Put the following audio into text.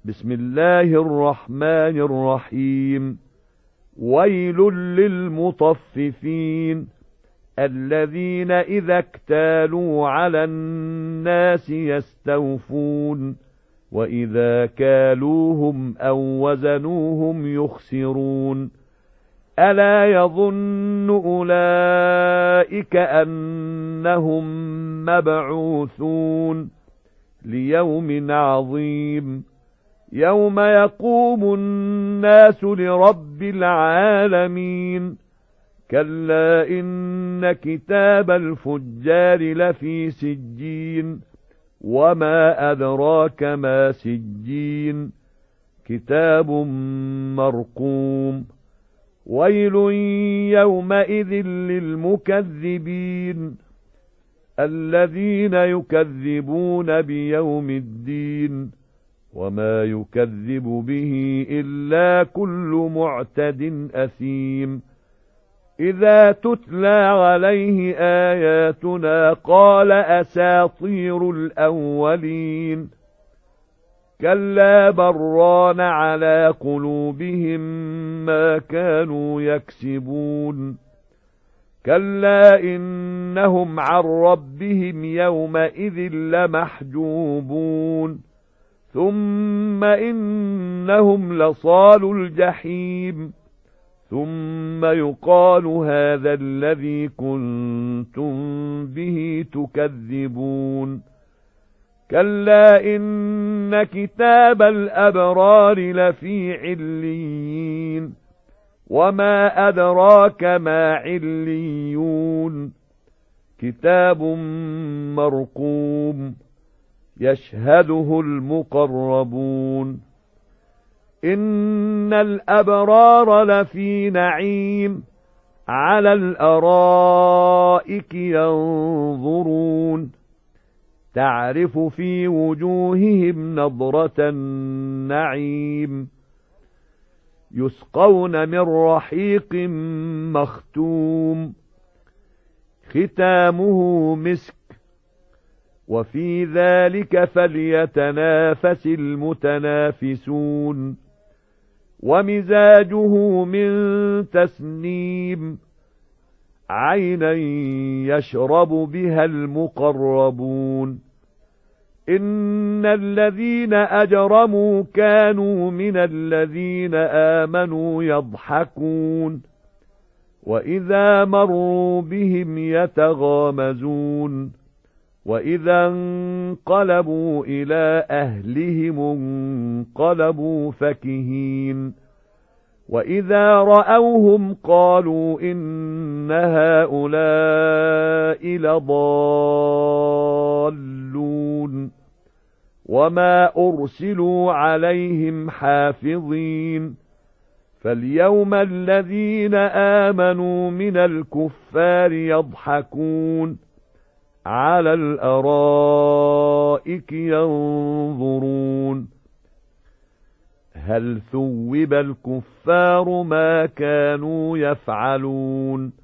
بسم الله الرحمن الرحيم. ويل للمطففين الذين إذا اكتالوا على الناس يستوفون وإذا كالوهم أو وزنوهم يخسرون ألا يظن أولئك أنهم مبعوثون ليوم عظيم يوم يقوم الناس لرب العالمين كلا إن كتاب الفجار لفي سجين وما أدراك ما سجين كتاب مرقوم ويل يومئذ للمكذبين الذين يكذبون بيوم الدين وما يكذب به إلا كل معتد أثيم إذا تتلى عليه آياتنا قال أساطير الأولين كلا بران على قلوبهم ما كانوا يكسبون كلا إنهم عن ربهم يومئذ لمحجوبون ثم إنهم لصالوا الجحيم ثم يقال هذا الذي كنتم به تكذبون كلا إن كتاب الأبرار لفي عليين وما أدراك ما عليون كتاب مرقوم يشهده المقربون إن الأبرار لفي نعيم على الأرائك ينظرون تعرف في وجوههم نضرة النعيم يسقون من رحيق مختوم ختامه مسك وفي ذلك فليتنافس المتنافسون ومزاجه من تسنيم عينا يشرب بها المقربون إن الذين أجرموا كانوا من الذين آمنوا يضحكون وإذا مروا بهم يتغامزون وإذا انقلبوا إلى أهلهم انقلبوا فكهين وإذا رأوهم قالوا إن هؤلاء لضالون وما أرسلوا عليهم حافظين فاليوم الذين آمنوا من الكفار يضحكون على الأرائك ينظرون هل ثوب الكفار ما كانوا يفعلون